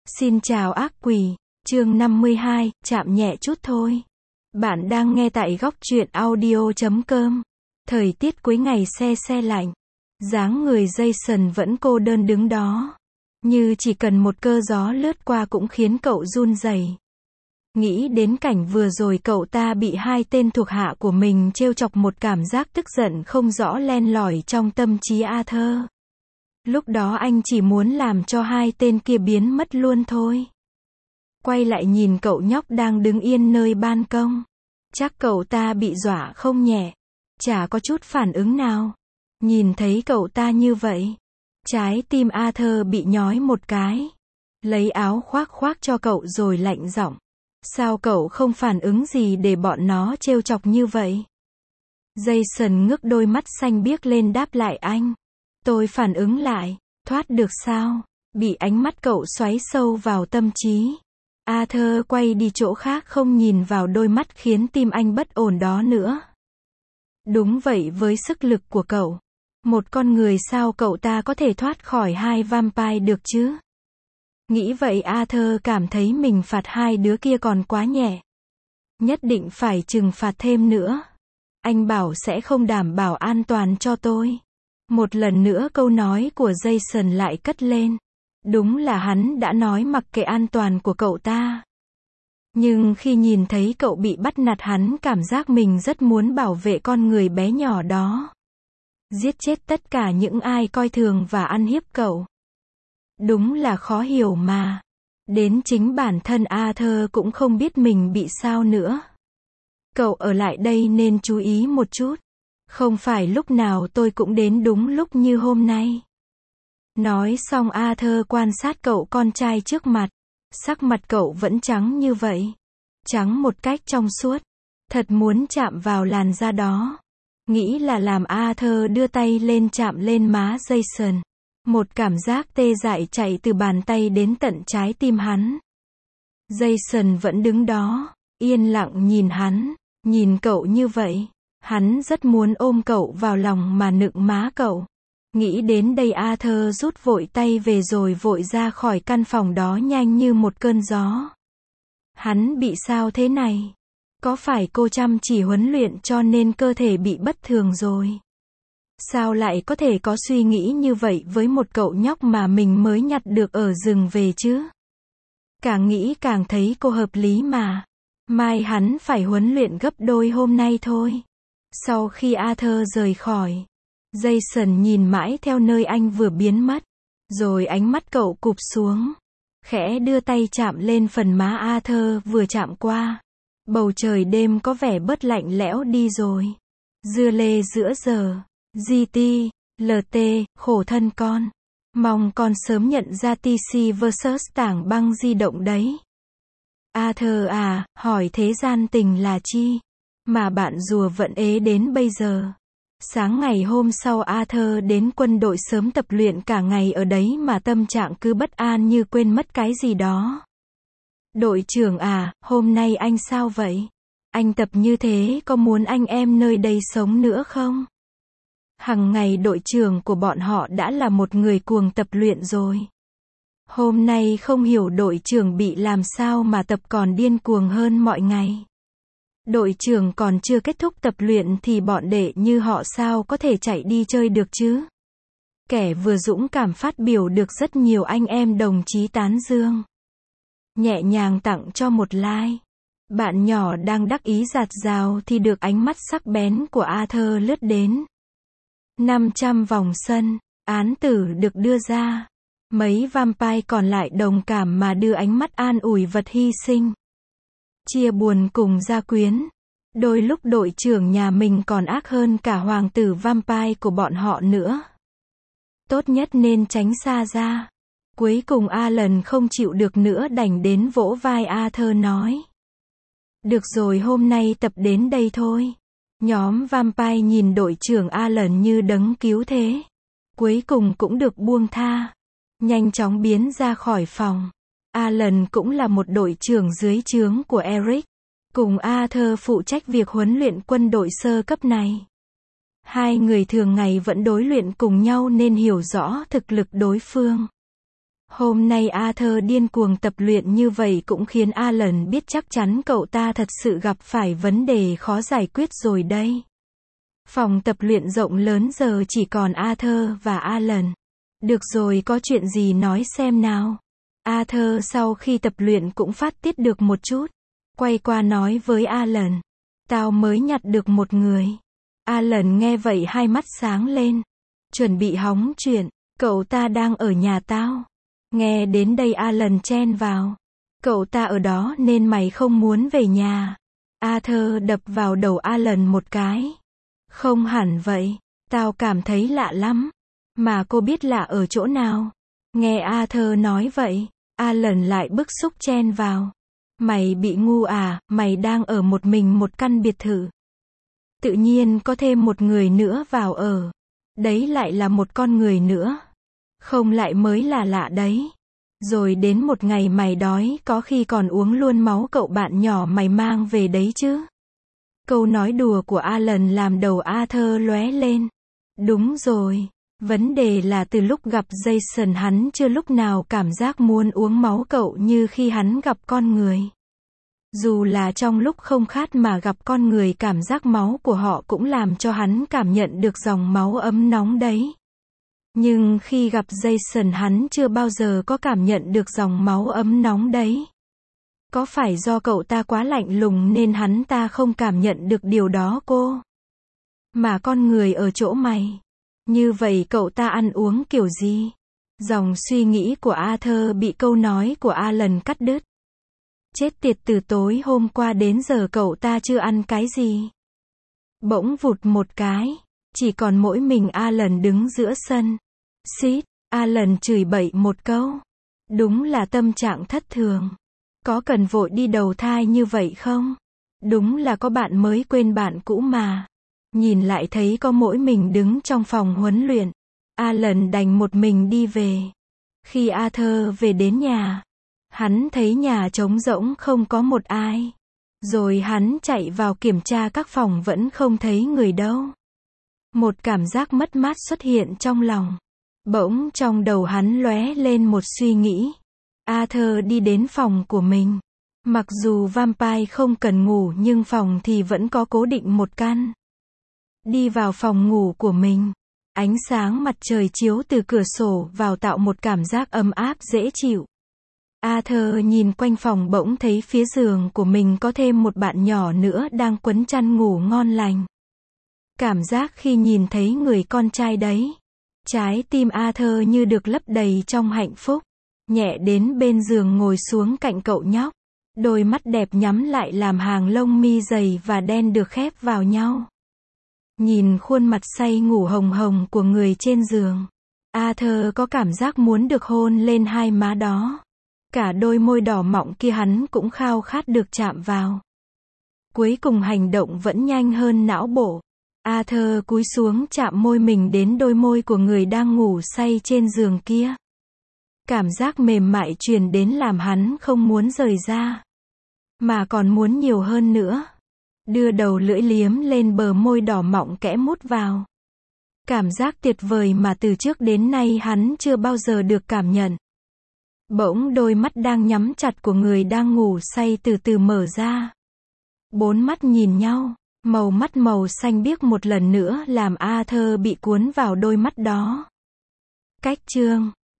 Xin chào ác quỷ, chương 52, chạm nhẹ chút thôi. Bạn đang nghe tại góc truyện audio.com. Thời tiết cuối ngày se lạnh. Dáng người Jason vẫn cô đơn đứng đó. Như chỉ cần một cơn gió lướt qua cũng khiến cậu run rẩy. Nghĩ đến cảnh vừa rồi cậu ta bị hai tên thuộc hạ của mình trêu chọc, một cảm giác tức giận không rõ len lỏi trong tâm trí Arthur. Lúc đó anh chỉ muốn làm cho hai tên kia biến mất luôn thôi. Quay lại nhìn cậu nhóc đang đứng yên nơi ban công. Chắc cậu ta bị dọa không nhẹ. Chả có chút phản ứng nào. Nhìn thấy cậu ta như vậy, trái tim Arthur bị nhói một cái. Lấy áo khoác cho cậu rồi lạnh giọng. Sao cậu không phản ứng gì để bọn nó trêu chọc như vậy? Jason ngước đôi mắt xanh biếc lên đáp lại anh. Tôi phản ứng lại, thoát được sao? Bị ánh mắt cậu xoáy sâu vào tâm trí. Arthur quay đi chỗ khác, không nhìn vào đôi mắt khiến tim anh bất ổn đó nữa. Đúng vậy, với sức lực của cậu, một con người sao cậu ta có thể thoát khỏi hai vampire được chứ? Nghĩ vậy Arthur cảm thấy mình phạt hai đứa kia còn quá nhẹ. Nhất định phải trừng phạt thêm nữa. Anh bảo sẽ không đảm bảo an toàn cho tôi. Một lần nữa câu nói của Jason lại cất lên. Đúng là hắn đã nói mặc kệ an toàn của cậu ta. Nhưng khi nhìn thấy cậu bị bắt nạt, hắn cảm giác mình rất muốn bảo vệ con người bé nhỏ đó. Giết chết tất cả những ai coi thường và ăn hiếp cậu. Đúng là khó hiểu mà. Đến chính bản thân Arthur cũng không biết mình bị sao nữa. Cậu ở lại đây nên chú ý một chút. Không phải lúc nào tôi cũng đến đúng lúc như hôm nay. Nói xong Arthur quan sát cậu con trai trước mặt. Sắc mặt cậu vẫn trắng như vậy. Trắng một cách trong suốt. Thật muốn chạm vào làn da đó. Nghĩ là làm Arthur đưa tay lên chạm lên má Jason. Một cảm giác tê dại chạy từ bàn tay đến tận trái tim hắn. Jason vẫn đứng đó, yên lặng nhìn hắn. Nhìn cậu như vậy, hắn rất muốn ôm cậu vào lòng mà nựng má cậu. Nghĩ đến đây Arthur rút vội tay về rồi vội ra khỏi căn phòng đó nhanh như một cơn gió. Hắn bị sao thế này? Có phải cô chăm chỉ huấn luyện cho nên cơ thể bị bất thường rồi? Sao lại có thể có suy nghĩ như vậy với một cậu nhóc mà mình mới nhặt được ở rừng về chứ? Càng nghĩ càng thấy cô hợp lý mà. Mai hắn phải huấn luyện gấp đôi hôm nay thôi. Sau khi Arthur rời khỏi, Jason nhìn mãi theo nơi anh vừa biến mất. Rồi ánh mắt cậu cụp xuống. Khẽ đưa tay chạm lên phần má Arthur vừa chạm qua. Bầu trời đêm có vẻ bớt lạnh lẽo đi rồi. Dưa lê giữa giờ. GT, LT, khổ thân con. Mong con sớm nhận ra TC vs tảng băng di động đấy. Arthur à, hỏi thế gian tình là chi? Mà bạn rùa vẫn ế đến bây giờ. Sáng ngày hôm sau Arthur đến quân đội sớm tập luyện cả ngày ở đấy mà tâm trạng cứ bất an như quên mất cái gì đó. Đội trưởng à, hôm nay anh sao vậy? Anh tập như thế có muốn anh em nơi đây sống nữa không? Hằng ngày đội trưởng của bọn họ đã là một người cuồng tập luyện rồi. Hôm nay không hiểu đội trưởng bị làm sao mà tập còn điên cuồng hơn mọi ngày. Đội trưởng còn chưa kết thúc tập luyện thì bọn đệ như họ sao có thể chạy đi chơi được chứ? Kẻ vừa dũng cảm phát biểu được rất nhiều anh em đồng chí tán dương. Nhẹ nhàng tặng cho một like. Bạn nhỏ đang đắc ý dạt dào thì được ánh mắt sắc bén của Arthur lướt đến. 500 vòng sân, án tử được đưa ra. Mấy vampire còn lại đồng cảm mà đưa ánh mắt an ủi vật hy sinh. Chia buồn cùng gia quyến. Đôi lúc đội trưởng nhà mình còn ác hơn cả hoàng tử vampire của bọn họ nữa. Tốt nhất nên tránh xa ra. Cuối cùng Alan không chịu được nữa đành đến vỗ vai Arthur nói. Được rồi, hôm nay tập đến đây thôi. Nhóm vampire nhìn đội trưởng Alan như đấng cứu thế. Cuối cùng cũng được buông tha. Nhanh chóng biến ra khỏi phòng. Alan cũng là một đội trưởng dưới trướng của Eric. Cùng Arthur phụ trách việc huấn luyện quân đội sơ cấp này. Hai người thường ngày vẫn đối luyện cùng nhau nên hiểu rõ thực lực đối phương. Hôm nay Arthur điên cuồng tập luyện như vậy cũng khiến Alan biết chắc chắn cậu ta thật sự gặp phải vấn đề khó giải quyết rồi đây. Phòng tập luyện rộng lớn giờ chỉ còn Arthur và Alan. Được rồi, có chuyện gì nói xem nào. Arthur sau khi tập luyện cũng phát tiết được một chút. Quay qua nói với Alan. Tao mới nhặt được một người. Alan nghe vậy hai mắt sáng lên. Chuẩn bị hóng chuyện. Cậu ta đang ở nhà tao. Nghe đến đây Alan chen vào. Cậu ta ở đó nên mày không muốn về nhà. Arthur đập vào đầu Alan một cái. Không hẳn vậy. Tao cảm thấy lạ lắm. Mà cô biết lạ ở chỗ nào? Nghe Arthur nói vậy, Alan lại bức xúc chen vào. Mày bị ngu à, mày đang ở một mình một căn biệt thự. Tự nhiên có thêm một người nữa vào ở. Đấy lại là một con người nữa. Không lại mới là lạ đấy. Rồi đến một ngày mày đói có khi còn uống luôn máu cậu bạn nhỏ mày mang về đấy chứ. Câu nói đùa của Alan làm đầu Arthur lóe lên. Đúng rồi. Vấn đề là từ lúc gặp Jason hắn chưa lúc nào cảm giác muốn uống máu cậu như khi hắn gặp con người. Dù là trong lúc không khát mà gặp con người cảm giác máu của họ cũng làm cho hắn cảm nhận được dòng máu ấm nóng đấy. Nhưng khi gặp Jason hắn chưa bao giờ có cảm nhận được dòng máu ấm nóng đấy. Có phải do cậu ta quá lạnh lùng nên hắn ta không cảm nhận được điều đó cô? Mà con người ở chỗ mày. Như vậy cậu ta ăn uống kiểu gì? Dòng suy nghĩ của Arthur bị câu nói của Alan cắt đứt. Chết tiệt, từ tối hôm qua đến giờ cậu ta chưa ăn cái gì. Bỗng vụt một cái. Chỉ còn mỗi mình Alan đứng giữa sân. Xít, Alan chửi bậy một câu. Đúng là tâm trạng thất thường. Có cần vội đi đầu thai như vậy không? Đúng là có bạn mới quên bạn cũ mà. Nhìn lại thấy có mỗi mình đứng trong phòng huấn luyện. Alan đành một mình đi về. Khi Arthur về đến nhà, hắn thấy nhà trống rỗng không có một ai. Rồi hắn chạy vào kiểm tra các phòng vẫn không thấy người đâu. Một cảm giác mất mát xuất hiện trong lòng. Bỗng trong đầu hắn lóe lên một suy nghĩ. Arthur đi đến phòng của mình. Mặc dù vampire không cần ngủ nhưng phòng thì vẫn có cố định một căn. Đi vào phòng ngủ của mình. Ánh sáng mặt trời chiếu từ cửa sổ vào tạo một cảm giác ấm áp dễ chịu. Arthur nhìn quanh phòng bỗng thấy phía giường của mình có thêm một bạn nhỏ nữa đang quấn chăn ngủ ngon lành. Cảm giác khi nhìn thấy người con trai đấy. Trái tim Arthur như được lấp đầy trong hạnh phúc. Nhẹ đến bên giường ngồi xuống cạnh cậu nhóc. Đôi mắt đẹp nhắm lại làm hàng lông mi dày và đen được khép vào nhau. Nhìn khuôn mặt say ngủ hồng hồng của người trên giường. Arthur có cảm giác muốn được hôn lên hai má đó. Cả đôi môi đỏ mọng kia hắn cũng khao khát được chạm vào. Cuối cùng hành động vẫn nhanh hơn não bộ. Arthur cúi xuống chạm môi mình đến đôi môi của người đang ngủ say trên giường kia. Cảm giác mềm mại truyền đến làm hắn không muốn rời ra. Mà còn muốn nhiều hơn nữa. Đưa đầu lưỡi liếm lên bờ môi đỏ mọng kẽ mút vào. Cảm giác tuyệt vời mà từ trước đến nay hắn chưa bao giờ được cảm nhận. Bỗng đôi mắt đang nhắm chặt của người đang ngủ say từ từ mở ra. Bốn mắt nhìn nhau, màu mắt màu xanh biếc một lần nữa làm Arthur bị cuốn vào đôi mắt đó. Cách chương